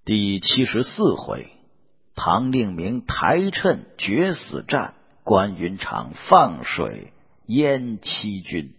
第74回，庞令明抬趁决死战，关云长放水淹七军。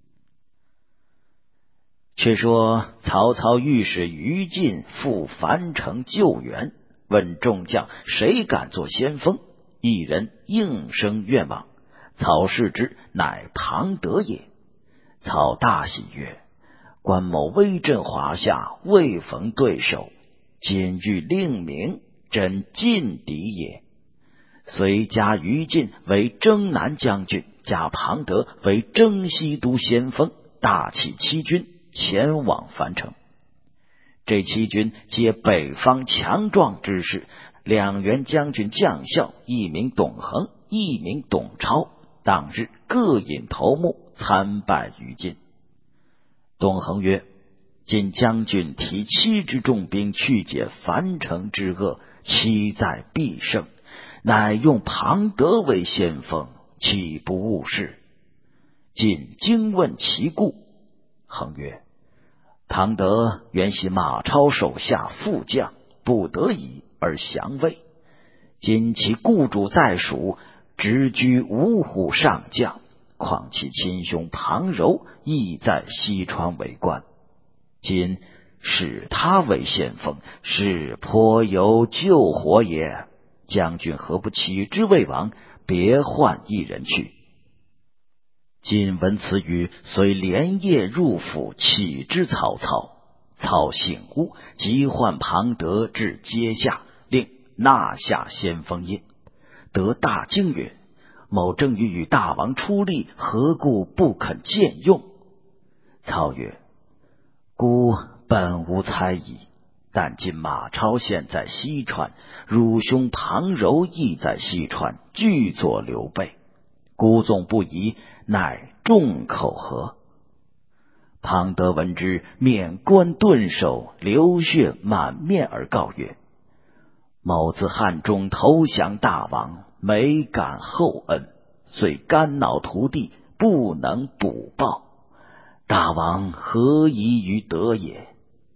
却说曹操御史于禁赴樊城救援，问众将谁敢做先锋，一人应声愿往。曹视之，乃庞德也。曹大喜曰：关某威震华夏，未逢对手，今欲令明，真劲敌也。遂加于禁为征南将军，加庞德为征西都先锋，大起七军前往樊城。这七军皆北方强壮之士，两员将军将校，一名董衡，一名董超，当日各引头目参拜于禁。董衡曰：今将军提7支重兵去解樊城之恶，期在必胜，乃用庞德为先锋，岂不误事？晋惊问其故。衡曰：庞德原系马超手下副将，不得已而降魏，今其雇主在蜀，直居五虎上将，况其亲兄庞柔亦在西川为官，今使他为先锋，是颇有救火也。将军何不起之为王，别换一人去？今闻此语，遂连夜入府启之曹操。操醒悟，即唤庞德至阶下，令纳下先锋印。德大惊曰：某正欲与大王出力，何故不肯见用？操曰：孤本无猜疑，但今马超现在西川，汝兄庞柔亦在西川，俱作刘备，孤纵不疑，乃众口合。庞德闻之，面冠顿首，流血满面，而告曰：某自汉中投降大王，每感厚恩，遂肝脑涂地，不能补报，大王何疑于德也？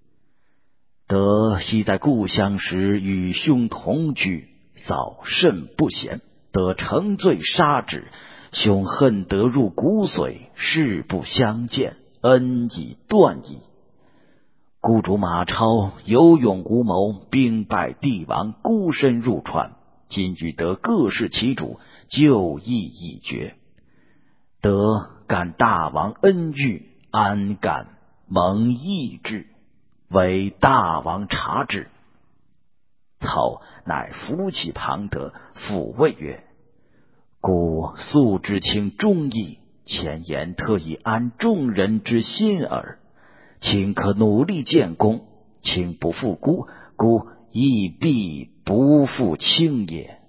德昔在故乡时与兄同居，嫂甚不贤，得乘罪杀之，兄恨德入骨髓，誓不相见，恩已断矣。孤主马超有勇无谋，兵败帝王，孤身入川，今与德各事其主，就义已决。德感大王恩遇，安敢蒙义之？为大王察之。操乃扶起庞德，抚慰曰：孤素知卿忠义，前言特以安众人之心耳。卿可努力建功，卿不负孤，孤亦必不负卿也。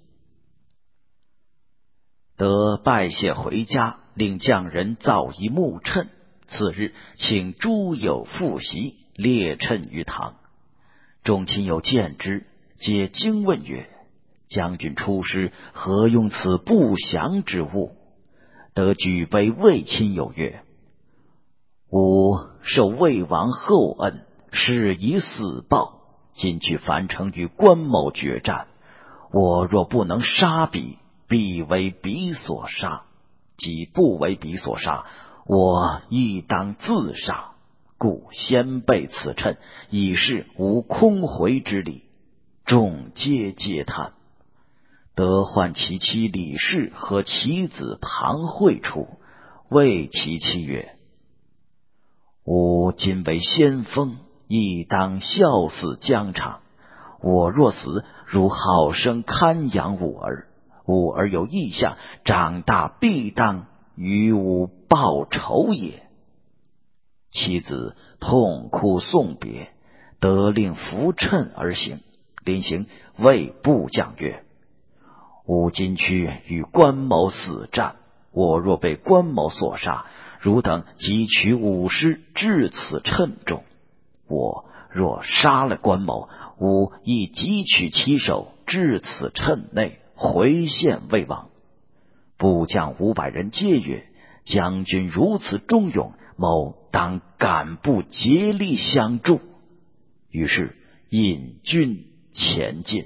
德拜谢回家，令匠人造一木衬，次日请诸友复席，列衬于堂。众亲友见之，皆惊问曰：将军出师，何用此不祥之物？德举杯为亲友曰：吾受魏王厚恩，誓以死报，今去樊城与关某决战，我若不能杀彼，必为彼所杀，即不为彼所杀，我亦当自杀，故先备此衬，以示无空回之理。众皆嗟叹。德唤其妻李氏和其子庞会出，谓其妻曰：吾今为先锋，亦当孝死疆场，我若死，如好生看养吾儿，吾儿有意向，长大必当与吾报仇也。妻子痛哭送别，得令扶衬而行。临行，谓部将曰：吾今去与关某死战，我若被关某所杀，汝等即取武师至此称中；我若杀了关某，吾亦即取其首至此称内，回献魏王。部将500人皆曰：将军如此忠勇，某当敢不竭力相助。于是引军前进。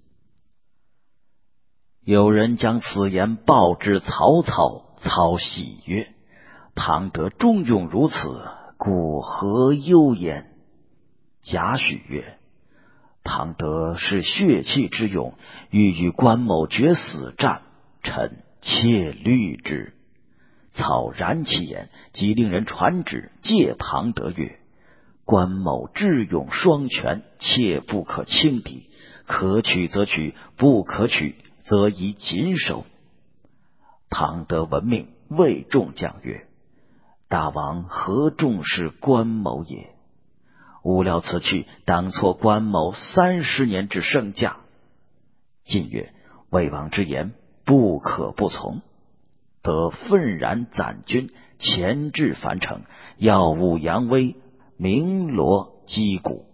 有人将此言报之曹操，操喜曰：庞德忠勇如此，故何忧焉？贾诩曰：庞德是血气之勇，欲与关某决死战，臣切虑之。操然其言，即令人传旨戒庞德曰：关某智勇双全，切不可轻敌，可取则取，不可取则宜谨守。庞德闻命，谓众将曰：大王何重视关某也？吾料此去，当错关某30年之身价。晋曰：魏王之言，不可不从。得愤然攒军，前至樊城，耀武扬威，鸣锣击鼓。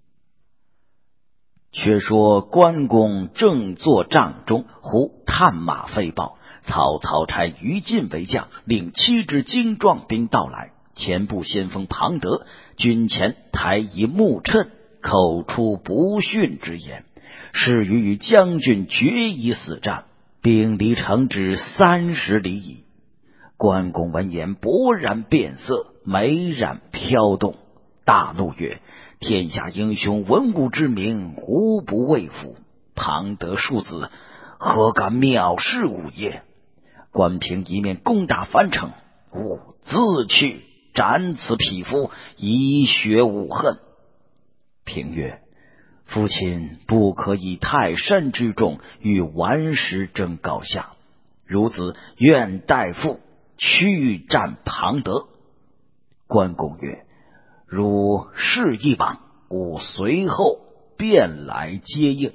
却说关公正坐帐中，忽探马飞报，曹操差于禁为将，领7支精壮兵到来。前部先锋庞德军前抬一木谶，口出不逊之言，誓于与将军决一死战，兵离城至30里矣。关公闻言，勃然变色，眉染飘动，大怒曰：天下英雄文武之名，无不畏服。庞德庶子，何敢藐视吾也？关平一面攻打樊城，吾自去斩此匹夫，以雪吾恨。平曰：父亲不可以泰山之众与顽石争高下，孺子愿代父去战庞德。关公曰：汝示意往，吾随后便来接应。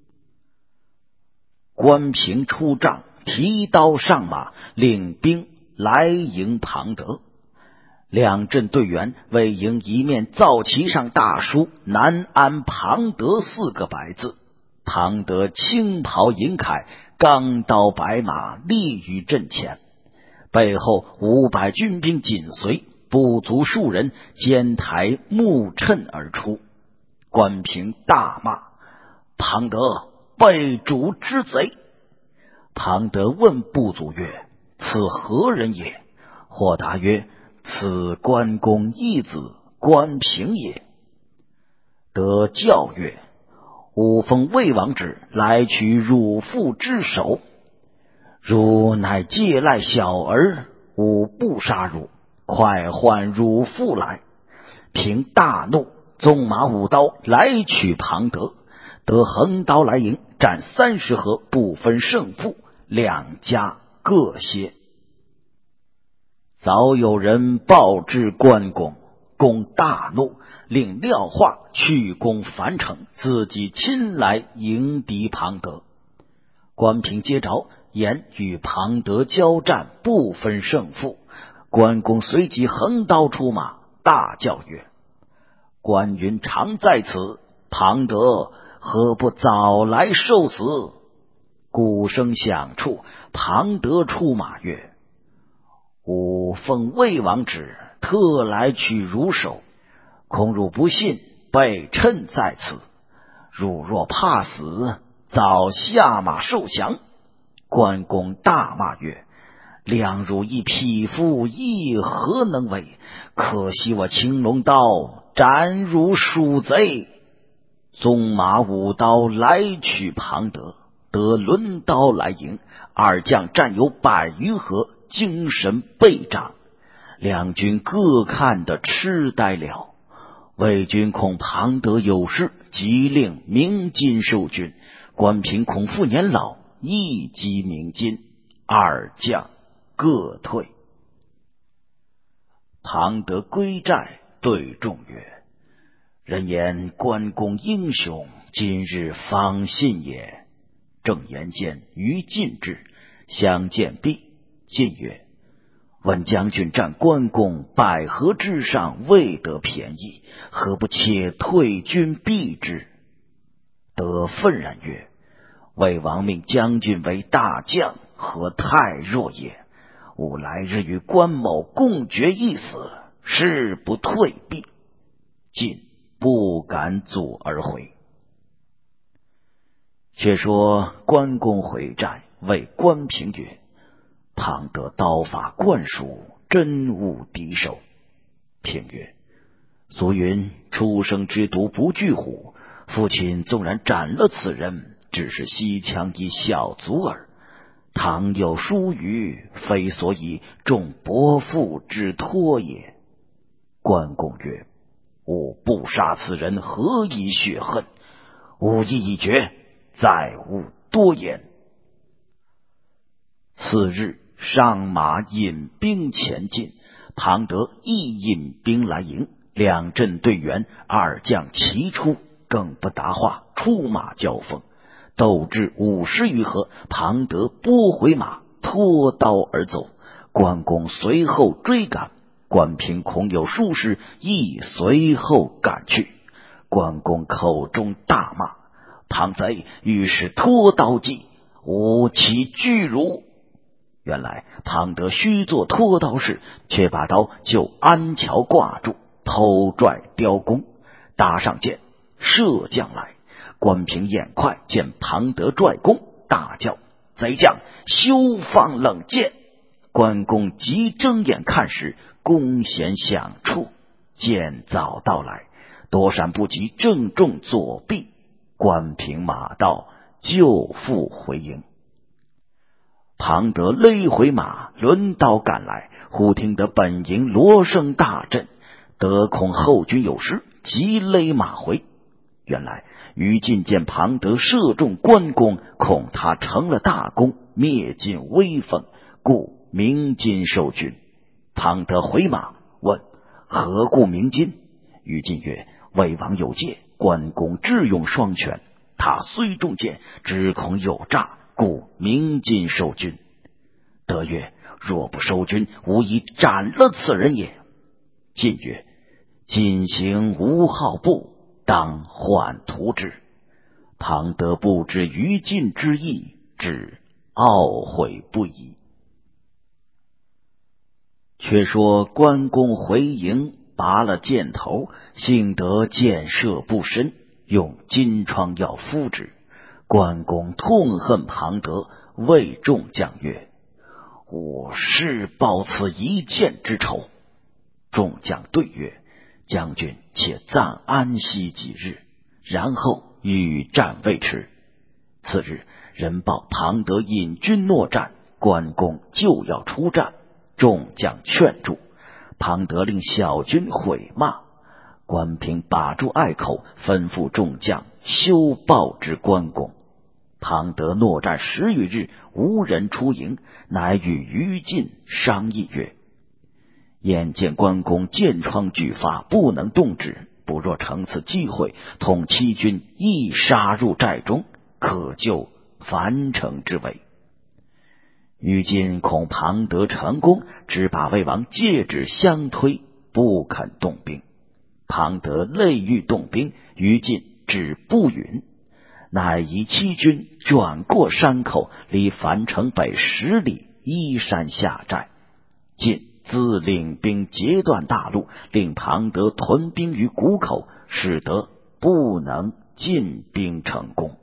关平出帐，提刀上马，领兵来迎庞德。两阵队员为营一面皂旗上大书南安庞德4个白字。庞德青袍银铠，钢刀白马，立于阵前，背后500军兵紧随，不足数人肩抬木谶而出。关平大骂：庞德背主之贼！庞德问部卒曰：此何人也？或答曰：此关公义子关平也。得教曰：吾奉魏王旨来取汝父之首，汝乃借赖小儿，吾不杀汝，快唤汝父来。平大怒，纵马舞刀来取庞德。得横刀来迎，战30合，不分胜负，两家各歇。早有人报至关公，公大怒，令廖化去攻樊城，自己亲来迎敌庞德。关平接着，言与庞德交战，不分胜负。关公随即横刀出马，大叫曰：关云常在此，庞德何不早来受死？鼓声响处，庞德出马曰：吾奉魏王旨，特来取汝首，恐汝不信，被趁在此。汝若怕死，早下马受降。关公大骂曰：谅汝一匹夫，亦何能为？可惜我青龙刀斩汝鼠贼！纵马舞刀来取庞德。得抡刀来迎，二将战有100余合，精神倍长。两军各看得痴呆了。魏军恐庞德有事，即令鸣金收军。关平恐父年老，一击鸣金，二将各退。庞德归寨，对众曰：人言关公英雄，今日方信也。正言间，于禁至，相见毕。晋曰：闻将军战关公百合之上，未得便宜，何不且退军避之？得愤然曰：魏王命将军为大将，何太弱也？吾来日与关某共决一死，誓不退避。晋不敢阻而回。却说关公回寨，谓关平曰：庞德刀法灌输，真无敌手。平曰：俗云初生之犊不惧虎，父亲纵然斩了此人，只是西羌一小卒耳。倘有疏虞，非所以重伯父之托也。关公曰：吾不杀此人，何以血恨？吾意已决，再无多言。次日上马引兵前进，庞德亦引兵来迎，两阵对员，二将齐出，更不答话，出马交锋，斗至50余合，庞德拨回马，脱刀而走。关公随后追赶，关平恐有疏失，亦随后赶去。关公口中大骂：庞贼，欲使脱刀计，吾岂惧汝？原来庞德虚作脱刀式，却把刀就鞍桥挂住，偷拽雕弓，搭上箭，射将来。关平眼快，见庞德拽弓，大叫：贼将，休放冷箭！关公急睁眼看时，弓弦响处，箭早到来，躲闪不及，正中左臂。关平马到，就复回营。庞德勒回马，抡刀赶来，忽听得本营锣声大震，得恐后军有失，急勒马回。原来于禁见庞德射中关公，恐他成了大功，灭尽威风，故鸣金受军。庞德回马问：何故鸣金？于禁曰：魏王有戒，关公智勇双全，他虽中箭，只恐有诈，故鸣金受军。德曰：若不收军，吾已斩了此人也。晋曰：今行无好步，当缓图之。庞德不知于禁之意，只懊悔不已。却说关公回营，拔了箭头，幸得箭射不深，用金疮药敷之。关公痛恨庞德，谓众将曰：我誓报此一箭之仇。众将对曰：将军且暂安息几日，然后与战未迟。次日人报庞德引军搦战，关公就要出战，众将劝住。庞德令小军毁骂，关平把住隘口，吩咐众将休报之关公。庞德搦战10余日，无人出营，乃与于禁商议曰：眼见关公箭疮俱发，不能动之，不若乘此机会，统七军一杀入寨中，可救樊城之危。于禁恐庞德成功，只把魏王戒指相推，不肯动兵。庞德累欲动兵，于禁止不允，乃移七军转过山口，离樊城北10里，依山下寨。晋自领兵截断大路，令庞德屯兵于谷口，使得不能进兵成功。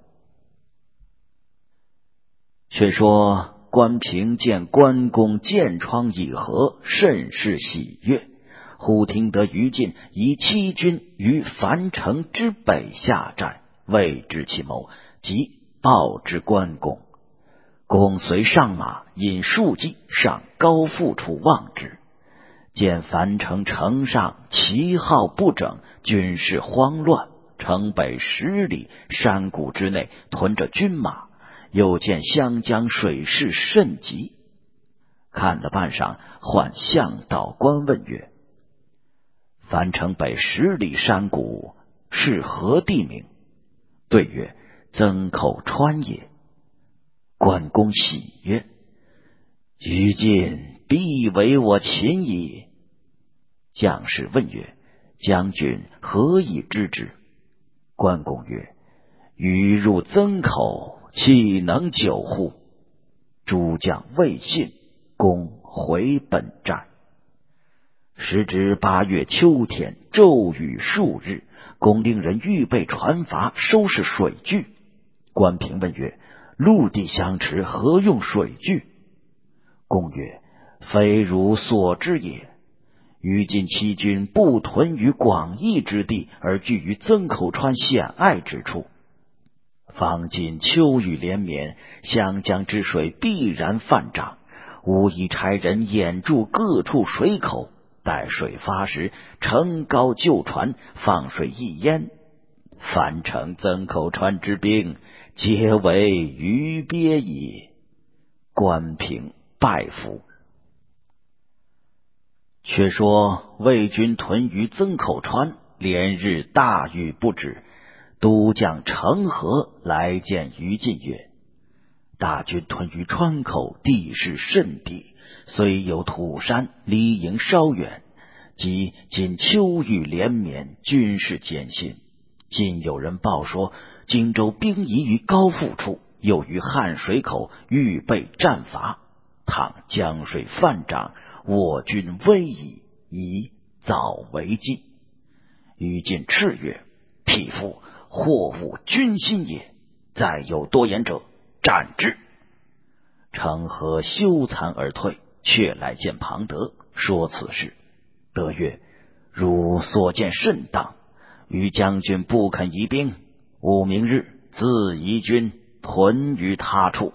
却说关平见关公箭疮已合，甚是喜悦。忽听得于禁以七军于樊城之北下寨，未知其谋，即报之关公。公随上马，引数骑上高阜处望之，见樊城城上旗号不整，军事慌乱，城北10里山谷之内屯着军马，又见湘江水势甚急。看了半晌，唤向导官问曰：樊城北10里山谷是何地名？对曰：曾口川也。关公喜曰：于禁必为我擒矣。将士问曰：将军何以知之？关公曰：于入曾口，岂能久乎？诸将未信，公回本寨。时值8月秋天，骤雨数日， 公令人预备船筏，收拾水具。关平问曰：陆地相持，何用水具？公曰：非汝所知也。于今七军不屯于广义之地，而据于曾口川险隘之处。方今秋雨连绵，湘江之水必然泛涨，吾已差人掩住各处水口，待水发时，撑高救船，放水一淹，樊城曾口川之兵，皆为鱼鳖矣。关平拜服。却说魏军屯于曾口川，连日大雨不止。都将程和来见于禁曰：大军屯于川口，地势甚低，虽有土山，离营稍远，即今秋雨连绵，军事艰辛。今有人报说，荆州兵移于高阜处，又于汉水口预备战伐，倘江水泛涨，我军危矣，宜早为计。于禁叱曰：匹夫，祸误军心也！再有多言者，斩之！程和羞惭而退，却来见庞德，说此事。德曰：汝所见甚当，余将军不肯移兵，吾明日自移军屯于他处。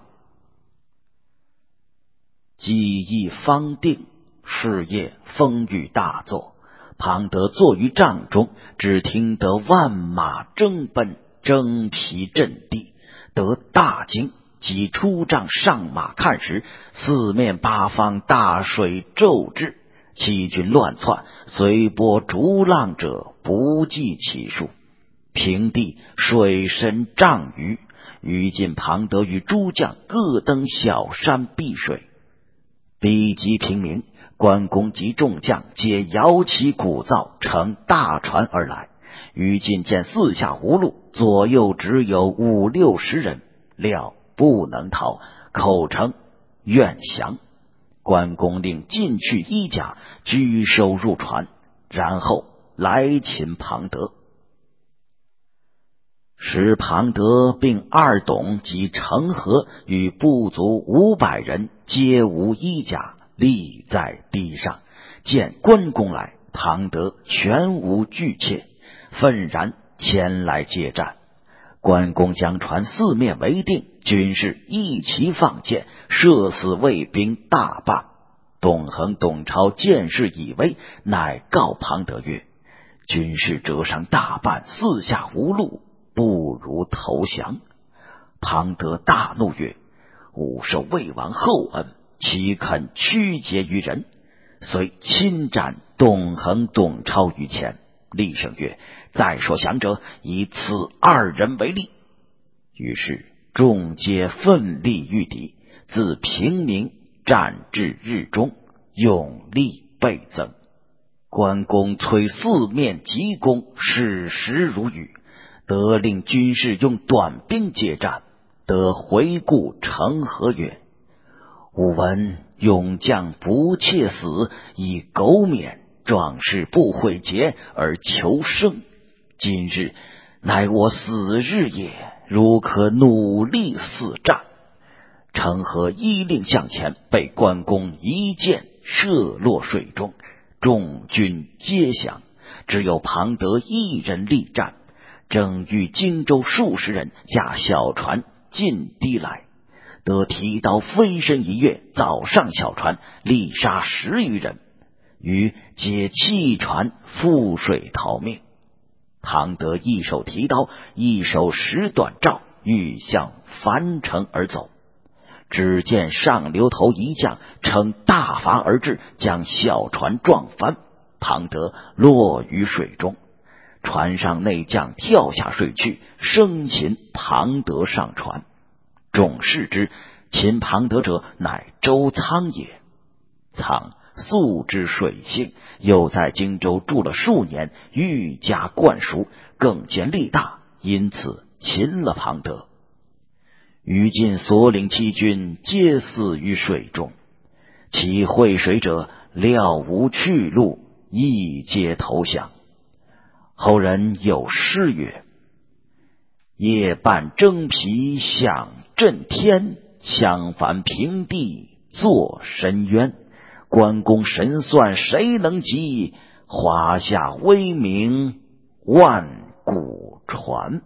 计议方定，是夜风雨大作。庞德坐于帐中，只听得万马争奔，征皮震地，得大惊，即出帐上马看时，四面八方大水骤至，七军乱窜，随波逐浪者不计其数，平地水深丈余。于禁、庞德与诸将各登小山避水。逼及平明，关公及众将皆摇旗鼓噪，乘大船而来。于禁见四下无路，左右只有5、60人，料不能逃，口称愿降。关公令进去衣甲，拘收入船，然后来擒庞德。使庞德并二董及程和与部族500人，皆无衣甲，立在堤上。见关公来，庞德全无惧怯，愤然前来接战。关公将船四面围定，军士一齐放箭，射死魏兵大半。董恒、董超见势以为，乃告庞德曰：军士折伤大半，四下无路，不如投降。庞德大怒曰：吾受魏王厚恩，岂肯屈节于人？遂亲斩董恒、董超于前，厉声曰：再说降者，以此2人为例。于是众皆奋力御敌，自平明战至日中，勇力倍增。关公催四面急攻，矢石如雨，得令军士用短兵接战。得回顾程和曰：吾闻勇将不切死，以苟免，壮士不悔节而求生。今日乃我死日也，如可努力死战。程和依令向前，被关公一箭射落水中，众军皆降，只有庞德一人力战，正与荆州数十人驾小船进堤来。得提刀飞身一跃，早上小船，力杀10余人，余皆弃船覆水逃命。庞德一手提刀，一手拾短杖，欲向樊城而走。只见上流头一将乘大筏而至，将小船撞翻，庞德落于水中。船上内将跳下水去，生擒庞德上船。众视之，擒庞德者乃周仓也。仓素知水性，又在荆州住了数年，愈加灌熟，更见力大，因此擒了庞德。于禁所领七军皆死于水中，其会水者料无去路，亦皆投降。 后人有诗曰：夜半征皮响震天，襄樊平地作深渊。关公神算谁能及？华夏威名万古传。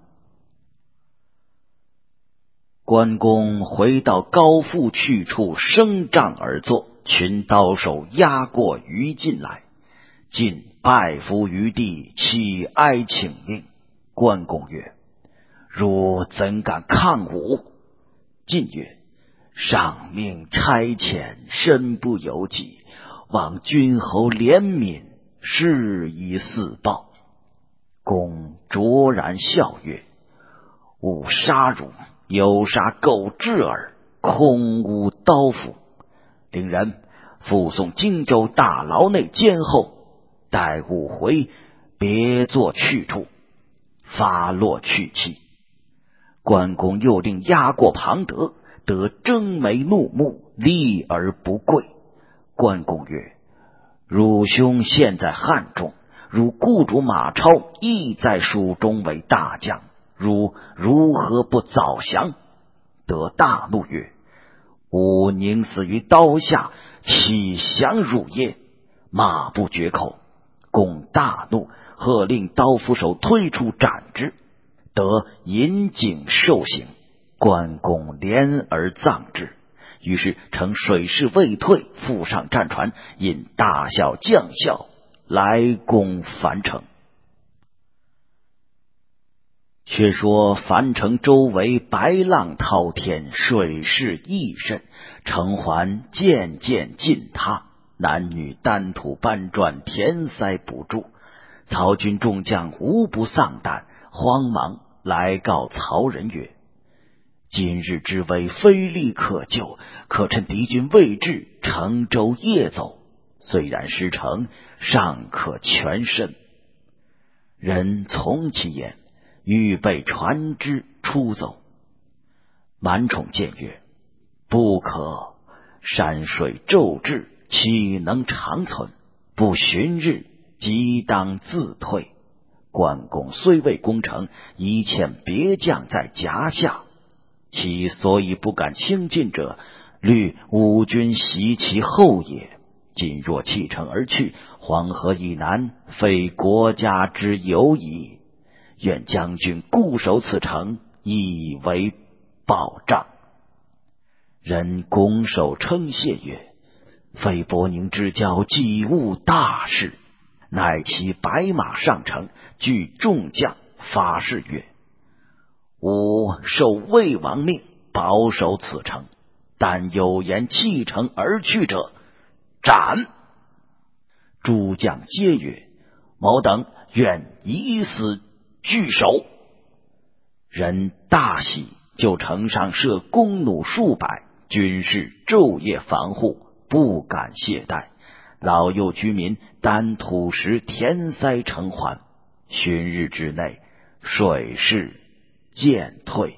关公回到高父去处，升帐而坐，群刀手压过于禁来。晋拜伏于地，乞哀请命。关公曰：汝怎敢抗吾？晋曰：上命差遣，身不由己，望君侯怜悯，施以私报。公卓然笑曰：吾杀汝，有杀狗彘耳，空无刀斧。令人附送荆州大牢内监候，待吾回，别作去处，发落去期。关公又令押过庞德，得争眉怒目，立而不跪。关公曰：汝兄现在汉中，汝雇主马超亦在蜀中为大将，汝如何不早降？得大怒曰：吾宁死于刀下，岂降汝耶？马不绝口。公大怒，喝令刀斧手推出斩之，得引颈受刑。关公怜而葬之。于是乘水势未退，复上战船，引大小将校来攻樊城。却说樊城周围白浪滔天，水势益甚，城环渐渐尽塌，男女单土搬砖，填塞不住。曹军众将无不丧胆，慌忙来告曹仁曰：今日之危，非力可救，可趁敌军未至，乘舟夜走，虽然失城，尚可全身。人从其言，预备船只出走。满宠见曰：不可，山水骤至，岂能长存？不旬日，即当自退。关公虽未攻城，已遣别将在夹下，其所以不敢轻进者，虑吾军袭其后也。今若弃城而去，黄河以南非国家之有矣。愿将军固守此城，以为保障。人拱手称谢曰：非伯宁之交，己误大事。乃骑白马上城，聚众将，发誓曰：吾受魏王命，保守此城，但有言弃城而去者，斩。诸将皆曰：某等愿以死拒守。人大喜，就城上设弓弩数百，军士昼夜防护，不敢懈怠。老幼居民担土石填塞城环，旬日之内，水势渐退。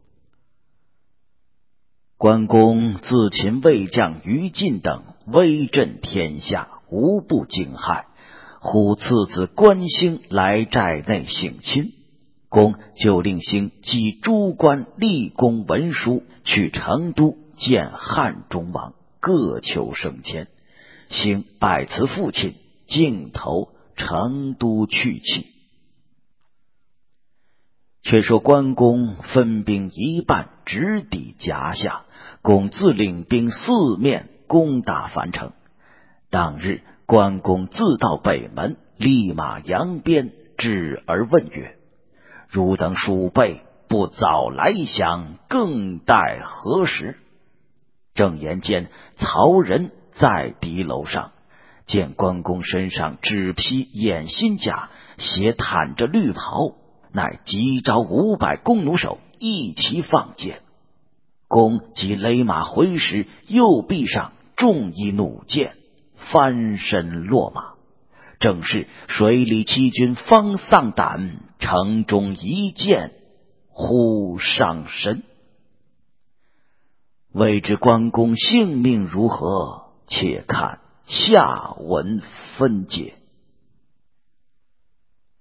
关公自擒魏将于禁等，威震天下，无不惊骇。忽次子关兴来寨内省亲，公就令兴寄诸官立功文书，去成都见汉中王，各求升迁。兴拜辞父亲，径投成都去期。却说关公分兵一半，直抵夹下，公自领兵四面攻打樊城。当日关公自到北门，立马扬鞭，至而问曰：汝等鼠辈，不早来降，更待何时？正言间，曹仁在敌楼上，见关公身上只披掩心甲，斜袒着绿袍，乃急召500弓弩手，一齐放箭。公即勒马回时，右臂上中一弩箭，翻身落马。正是水里七军方丧胆，城中一箭忽伤身。未知关公性命如何，且看下文分解。